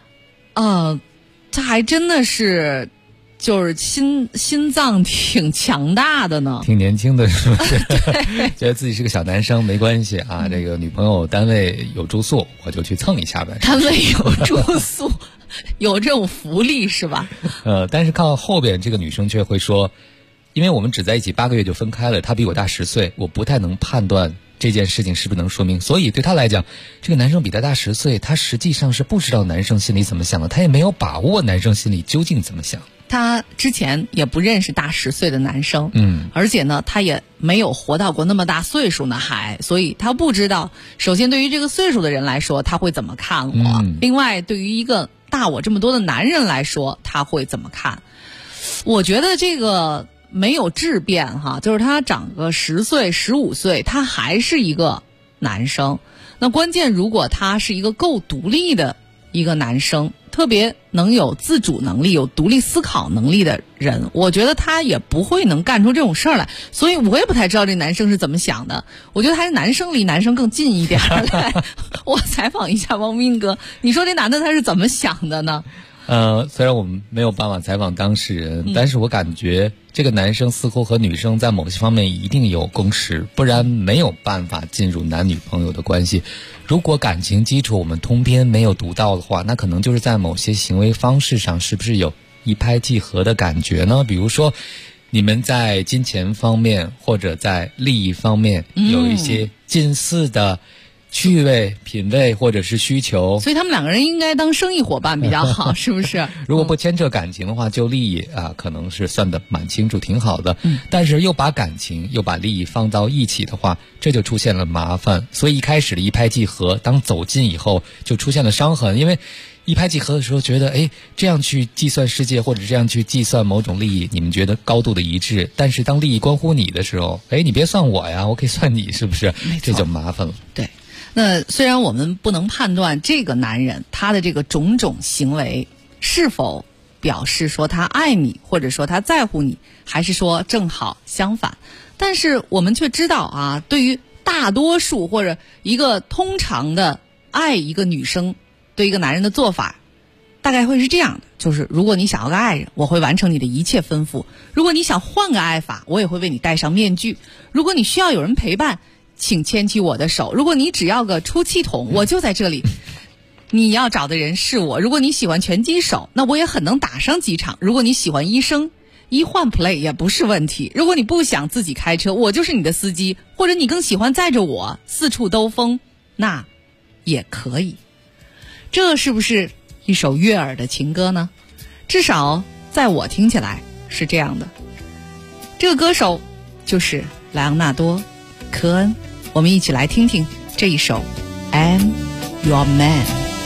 他还真的是就是心脏挺强大的呢， 挺年轻的是不是？觉得自己是个小男生没关系啊，这个女朋友单位有住宿我就去蹭一下呗。 单位有住宿有这种福利是吧？ 但是靠后边这个女生却会说，因为我们只在一起8个月就分开了，她比我大10岁，我不太能判断这件事情是不是能说明，所以对他来讲，这个男生比他大10岁，他实际上是不知道男生心里怎么想的，他也没有把握男生心里究竟怎么想。 他之前也不认识大10岁的男生，而且呢，他也没有活到过那么大岁数呢，所以他不知道，首先对于这个岁数的人来说，他会怎么看我；另外，对于一个大我这么多的男人来说，他会怎么看？我觉得这个没有质变哈，就是他长个10岁、15岁，他还是一个男生。那关键，如果他是一个够独立的一个男生，特别能有自主能力、有独立思考能力的人，我觉得他也不会能干出这种事儿来。所以我也不太知道这男生是怎么想的。我觉得还是男生离男生更近一点来。我采访一下王斌哥，你说这男的他是怎么想的呢？ 虽然我们没有办法采访当事人，但是我感觉这个男生似乎和女生在某些方面一定有共识，不然没有办法进入男女朋友的关系。如果感情基础我们通篇没有读到的话，那可能就是在某些行为方式上是不是有一拍即合的感觉呢？比如说你们在金钱方面或者在利益方面有一些近似的趣味、品味或者是需求， 所以他们两个人应该当生意伙伴比较好，是不是？ 如果不牵扯感情的话，就利益可能是算得蛮清楚，挺好的。但是又把感情又把利益放到一起的话，这就出现了麻烦。所以一开始的一拍即合，当走近以后就出现了伤痕。因为一拍即合的时候觉得这样去计算世界或者这样去计算某种利益，你们觉得高度的一致，但是当利益关乎你的时候，你别算我呀，我可以算你，是不是？这就麻烦了。 对。那虽然我们不能判断这个男人他的这个种种行为是否表示说他爱你，或者说他在乎你，还是说正好相反，但是我们却知道对于大多数或者一个通常的爱一个女生对一个男人的做法大概会是这样的，就是如果你想要个爱人，我会完成你的一切吩咐；如果你想换个爱法，我也会为你戴上面具；如果你需要有人陪伴，请牵起我的手；如果你只要个出气筒，我就在这里。你要找的人是我。如果你喜欢拳击手，那我也很能打上几场；如果你喜欢医生，医患 play 也不是问题；如果你不想自己开车，我就是你的司机；或者你更喜欢载着我四处兜风，那也可以。这是不是一首悦耳的情歌呢？至少在我听起来是这样的。这个歌手就是莱昂纳多·科恩，我们一起来听听这一首 I'm Your Man。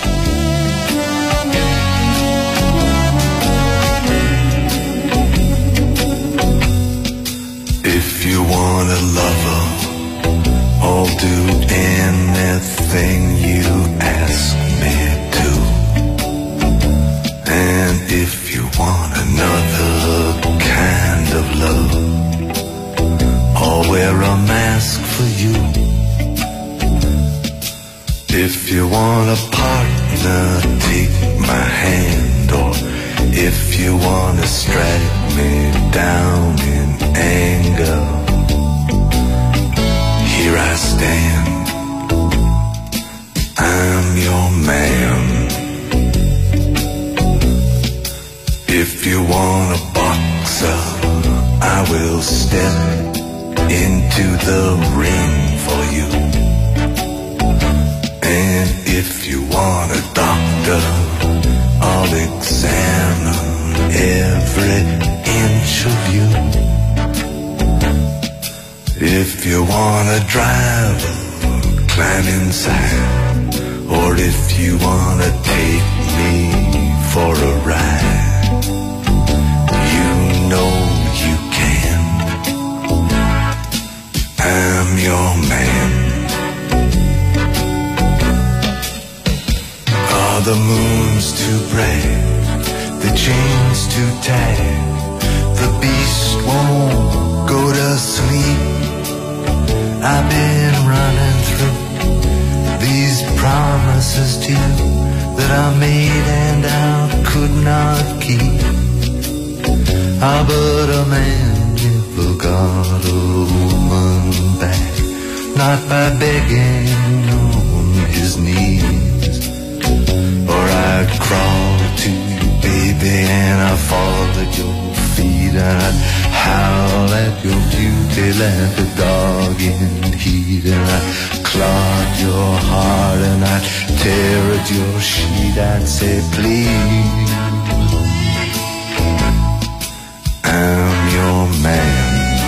If you want a lover, I'll do anything you ask me to. And if you want another kind of love, I'll wear a mask for you. If you want a partner, take my hand. Or if you want to strike me down in anger, here I stand, I'm your man. If you want a boxer, I will step into the ring for you. And if you want a doctor, I'll examine every inch of you. If you want a driver, climb inside. Or if you want to take me for a ride, you know you can. I'm your man. Oh, the moon's too bright, the chain's too tight, the beast won't go to sleep. I've been running through these promises to you that I made and I could not keep. Ah, but a man never got a woman back, not by begging on his knees. Or I'd crawl to you, baby, and I'd fall at your feet, and I'd howl at your beauty like a dog in heat, and I'd clog your heart, and I'd tear at your sheet. I'd say, please, I'm your man.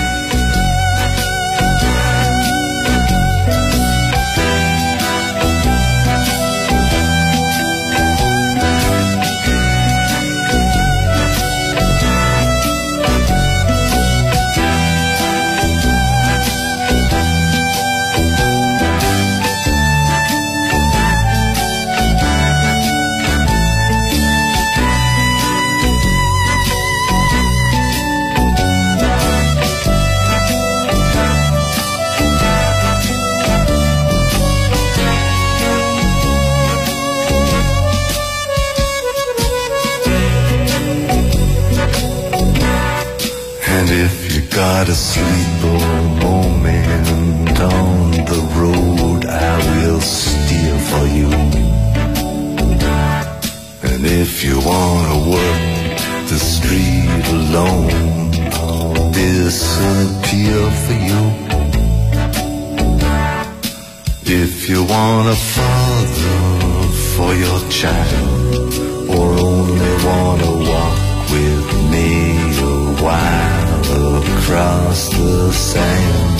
Got a sleeper moment on the road, I will steer for you. And if you wanna work the street alone, I'll disappear for you. If you want a father for your child, or only wanna walk with me a while across the sand,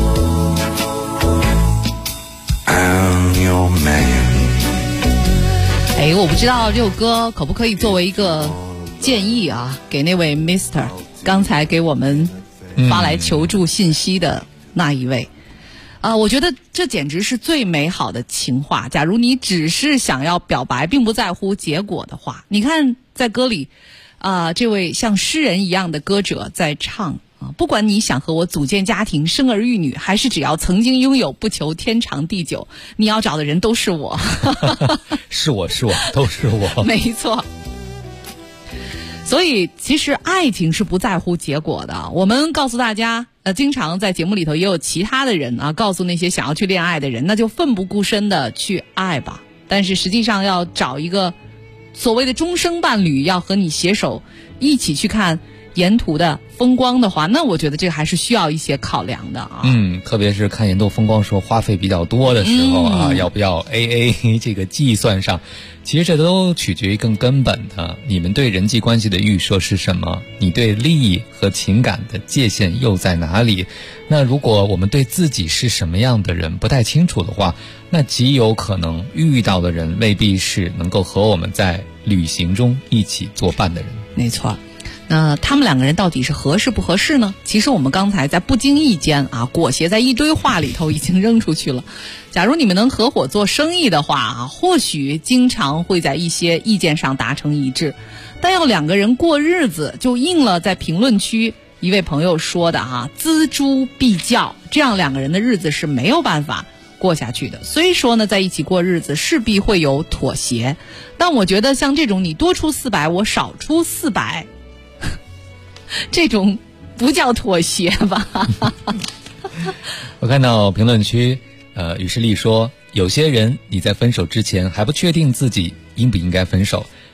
I'm your man. 我不知道这首歌可不可以作为一个建议啊，给那位 Mr. 刚才给我们发来求助信息的那一位。我觉得这简直是最美好的情话。假如你只是想要表白，并不在乎结果的话，你看在歌里这位像诗人一样的歌者在唱不管你想和我组建家庭生儿育女，还是只要曾经拥有不求天长地久，你要找的人都是我。 是我都是我。 没错。所以其实爱情是不在乎结果的。我们告诉大家经常在节目里头也有其他的人告诉那些想要去恋爱的人，那就奋不顾身的去爱吧。但是实际上要找一个所谓的终生伴侣，要和你携手一起去看沿途的风光的话，那我觉得这个还是需要一些考量的啊。 特别是看沿途风光时候花费比较多的时候要不要 AA 这个计算上，其实这都取决于更根本的，你们对人际关系的预设是什么？你对利益和情感的界限又在哪里？那如果我们对自己是什么样的人不太清楚的话，那极有可能遇到的人未必是能够和我们在旅行中一起作伴的人。 没错。那他们两个人到底是合适不合适呢？其实我们刚才在不经意间裹挟在一堆话里头已经扔出去了。假如你们能合伙做生意的话或许经常会在一些意见上达成一致，但要两个人过日子，就应了在评论区一位朋友说的锱铢必较，这样两个人的日子是没有办法过下去的。虽说呢在一起过日子势必会有妥协，但我觉得像这种你多出400我少出400，这种不叫妥协吧。 我看到评论区于是丽说，有些人你在分手之前还不确定自己应不应该分手，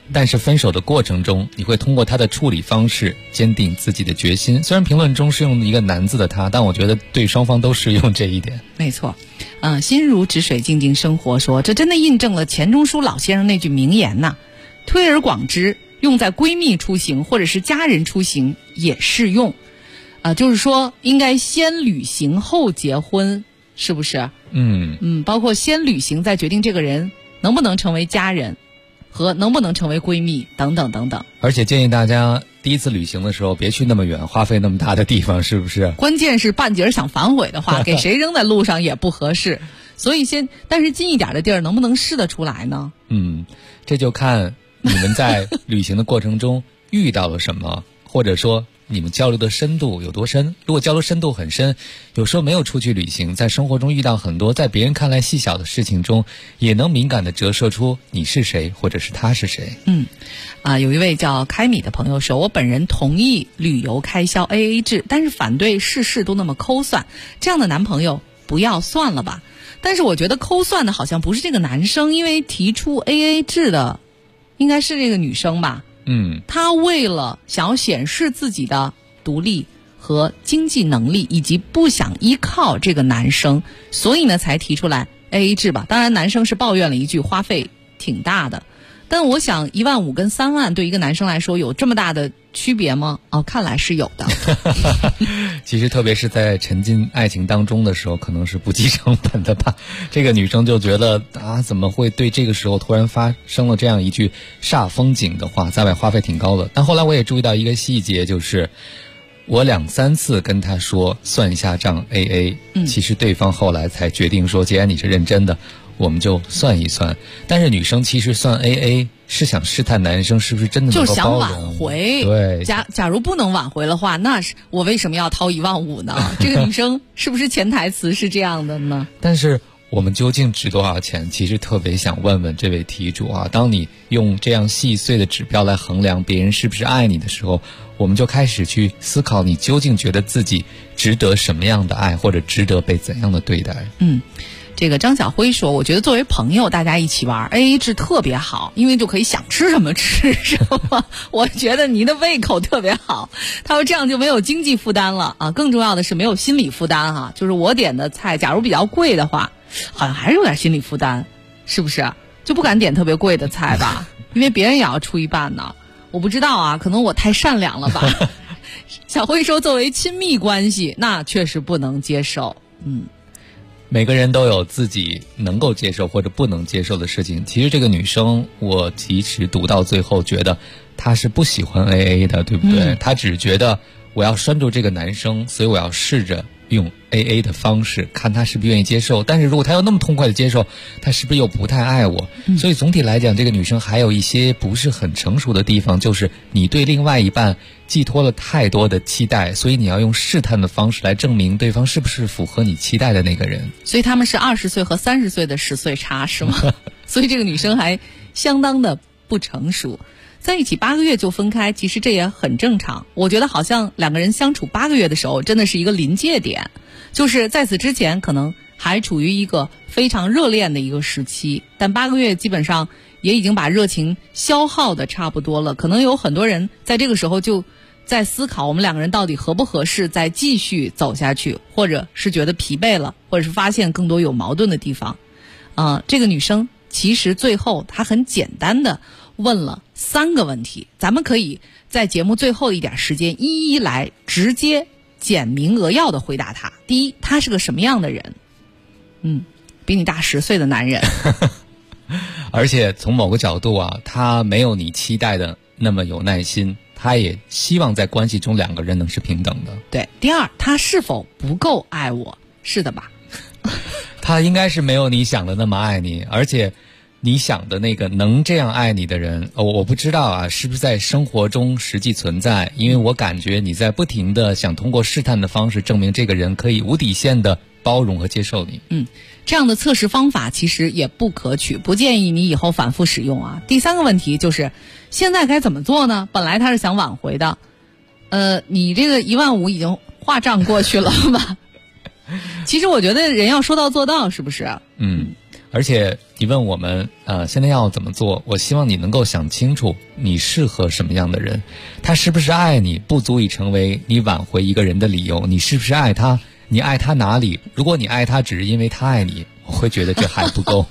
但是分手的过程中，你会通过他的处理方式坚定自己的决心。虽然评论中是用一个男字的他，但我觉得对双方都适用这一点。 没错，心如止水静静生活说，这真的印证了钱钟书老先生那句名言呐，推而广之，用在闺蜜出行或者是家人出行也适用。就是说应该先旅行后结婚，是不是？包括先旅行再决定这个人能不能成为家人和能不能成为闺蜜等等等等。而且建议大家第一次旅行的时候别去那么远，花费那么大的地方，是不是？ 关键是半截想反悔的话给谁扔在路上也不合适。所以但是近一点的地儿能不能试得出来呢？ 这就看你们在旅行的过程中遇到了什么，或者说你们交流的深度有多深。如果交流深度很深，有时候没有出去旅行，在生活中遇到很多在别人看来细小的事情中，也能敏感地折射出你是谁或者是他是谁。 有一位叫开米的朋友说，我本人同意旅游开销 AA 制，但是反对事事都那么抠算，这样的男朋友不要算了吧。但是我觉得抠算的好像不是这个男生，因为提出 AA 制的应该是这个女生吧。他为了想要显示自己的独立和经济能力，以及不想依靠这个男生，所以呢才提出来 AA 制吧。当然男生是抱怨了一句花费挺大的，但我想15000跟3万对一个男生来说有这么大的区别吗？看来是有的。 其实特别是在沉浸爱情当中的时候，可能是不计成本的吧。这个女生就觉得怎么会对这个时候突然发生了这样一句煞风景的话，在外花费挺高的。但后来我也注意到一个细节，就是我2、3次跟他说算一下账 AA，其实对方后来才决定说，既然你是认真的，我们就算一算。但是女生其实算 AA是想试探男生是不是真的能够包容， 就想挽回。 对， 假如不能挽回的话，那是我为什么要掏15000呢？这个女生是不是潜台词是这样的呢？ 但是我们究竟值多少钱？其实特别想问问这位题主啊，当你用这样细碎的指标来衡量别人是不是爱你的时候，我们就开始去思考，你究竟觉得自己值得什么样的爱，或者值得被怎样的对待？ 这个张小辉说，我觉得作为朋友大家一起玩 AA 制特别好，因为就可以想吃什么吃什么。我觉得您的胃口特别好。他说这样就没有经济负担了更重要的是没有心理负担就是我点的菜假如比较贵的话，好像还是有点心理负担，是不是？就不敢点特别贵的菜吧，因为别人也要出一半呢。我不知道可能我太善良了吧。小辉说作为亲密关系那确实不能接受。 每个人都有自己能够接受或者不能接受的事情。其实这个女生，我即使读到最后觉得她是不喜欢 AA 的，对不对？她只觉得我要拴住这个男生，所以我要试着用 AA 的方式看他是不是愿意接受。但是如果他要那么痛快的接受，他是不是又不太爱我？所以总体来讲，这个女生还有一些不是很成熟的地方，就是你对另外一半寄托了太多的期待，所以你要用试探的方式来证明对方是不是符合你期待的那个人。 所以他们是20岁和30岁的10岁差，是吗？所以这个女生还相当的不成熟。在一起8个月就分开，其实这也很正常。我觉得好像2个人相处8个月的时候，真的是一个临界点，就是在此之前可能还处于一个非常热恋的一个时期，但8个月基本上也已经把热情消耗的差不多了。可能有很多人在这个时候就在思考，我们2个人到底合不合适再继续走下去，或者是觉得疲惫了，或者是发现更多有矛盾的地方。这个女生其实最后她很简单的问了3个问题，咱们可以在节目最后一点时间一一来直接简明扼要的回答他。第一，他是个什么样的人？比你大10岁的男人。 而且从某个角度他没有你期待的那么有耐心，他也希望在关系中2个人能是平等的。 对。第二，他是否不够爱我？是的吧？ 他应该是没有你想的那么爱你，而且你想的那个能这样爱你的人，我不知道是不是在生活中实际存在，因为我感觉你在不停的想通过试探的方式证明这个人可以无底线的包容和接受你。 这样的测试方法其实也不可取，不建议你以后反复使用第3个问题就是现在该怎么做呢？本来他是想挽回的，你这个15000已经划账过去了吧？其实我觉得人要说到做到，是不是？ 而且你问我们现在要怎么做，我希望你能够想清楚你适合什么样的人，他是不是爱你不足以成为你挽回一个人的理由，你是不是爱他，你爱他哪里，如果你爱他只是因为他爱你，我会觉得这还不够。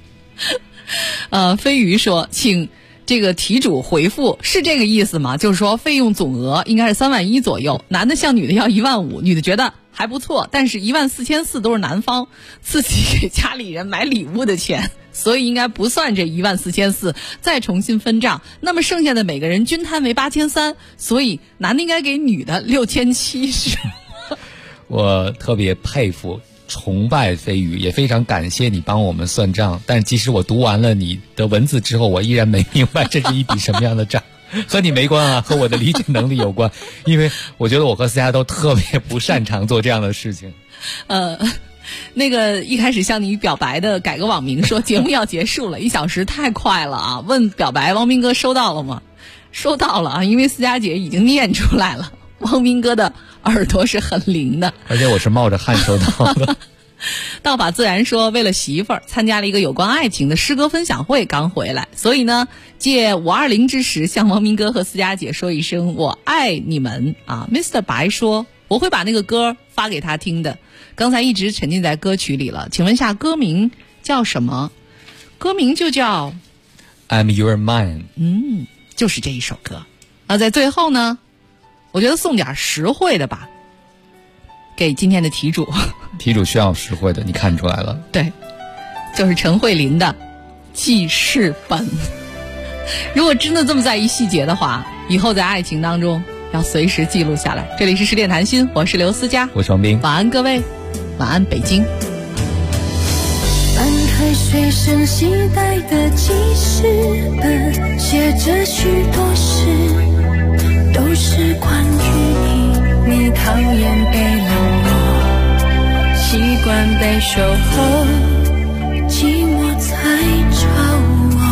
飞鱼说，请这个题主回复，是这个意思吗？就是说费用总额应该是3万1左右，男的向女的要1万5，女的觉得还不错，但是14400都是男方自己给家里人买礼物的钱，所以应该不算这14400，再重新分账。那么剩下的每个人均摊为8300，所以男的应该给女的6700。 我特别佩服崇拜飞宇，也非常感谢你帮我们算账，但即使我读完了你的文字之后，我依然没明白这是一笔什么样的账。和你没关啊，和我的理解能力有关，因为我觉得我和思佳都特别不擅长做这样的事情。 那个一开始向你表白的改个网名说节目要结束了，1小时太快了啊！问表白汪斌哥收到了吗？收到了啊，因为思佳姐已经念出来了，汪斌哥的耳朵是很灵的， 而且我是冒着汗收到的。 道法自然说，为了媳妇儿参加了一个有关爱情的诗歌分享会，刚回来，所以呢借520之时向王明哥和思佳姐说一声我爱你们啊。 Mr. 白说我会把那个歌发给他听的，刚才一直沉浸在歌曲里了，请问一下歌名叫什么？歌名就叫 I'm Your Man， 就是这一首歌啊。在最后呢，我觉得送点实惠的吧给今天的题主。 题主需要实惠的，你看出来了？ 对，就是陈慧琳的记事本。如果真的这么在意细节的话，以后在爱情当中要随时记录下来。这里是十点谈心，我是刘思佳， 我是王斌， 晚安各位，晚安北京。 翻开随身携带的记事本，写着许多事，都是关于你。你讨厌被冷落，习惯被守候，寂寞才找我。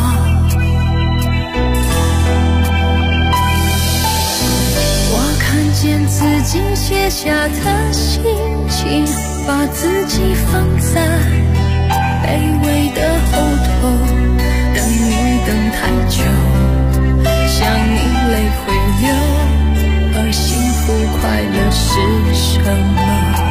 我看见自己写下的心情，把自己放在卑微的后头，等你等太久，想你泪会流，而幸福快乐是什么？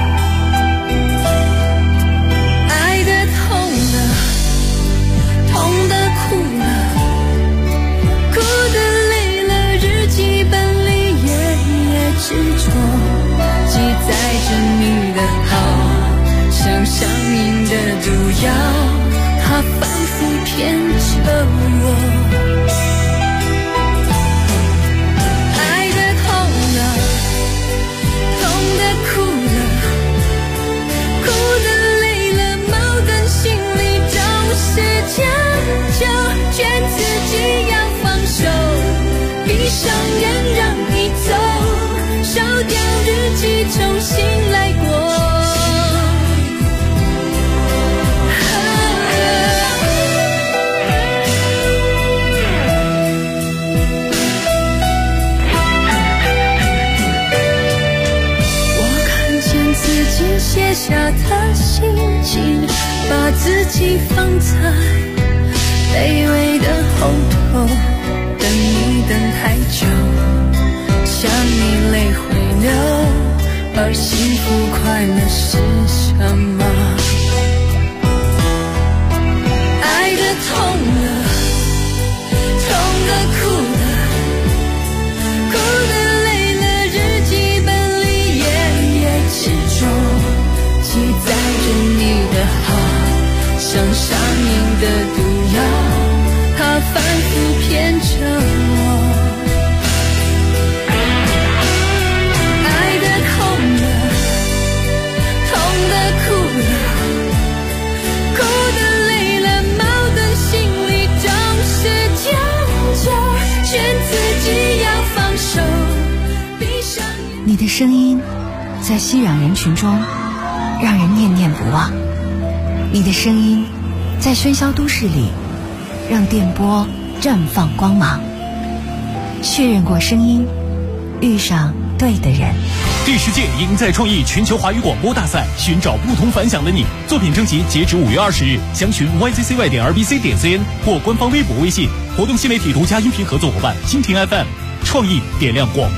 爱的痛了，痛的哭了，哭的累了，日记本里夜夜执着，记载着你的好，像上瘾的毒药，它反复骗着我。劝自己要放手，闭上眼让你走，烧掉日记重新来过。我看见自己写下的心情，把自己放在卑微的后头，等你等太久，想你泪会流，而幸福快乐是什么？爱的痛了，痛的哭了，哭的累了，日记本里夜夜执着，记载着你的好，像上瘾的毒药，它反复骗着我。爱的痛了，痛的哭了，哭的累了，矛盾心里总是将就，劝自己要放手，闭上。 你的声音在熙攘人群中让人念念不忘，你的声音在喧嚣都市里让电波绽放光芒。确认过声音，遇上对的人。 第10届赢在创意全球华语广播大赛，寻找不同凡响的你。作品征集截止5月20日，详询 yccy.rbc.cn 或官方微博微信。活动新媒体独家音频合作伙伴蜻蜓 FM， 创意点亮广播。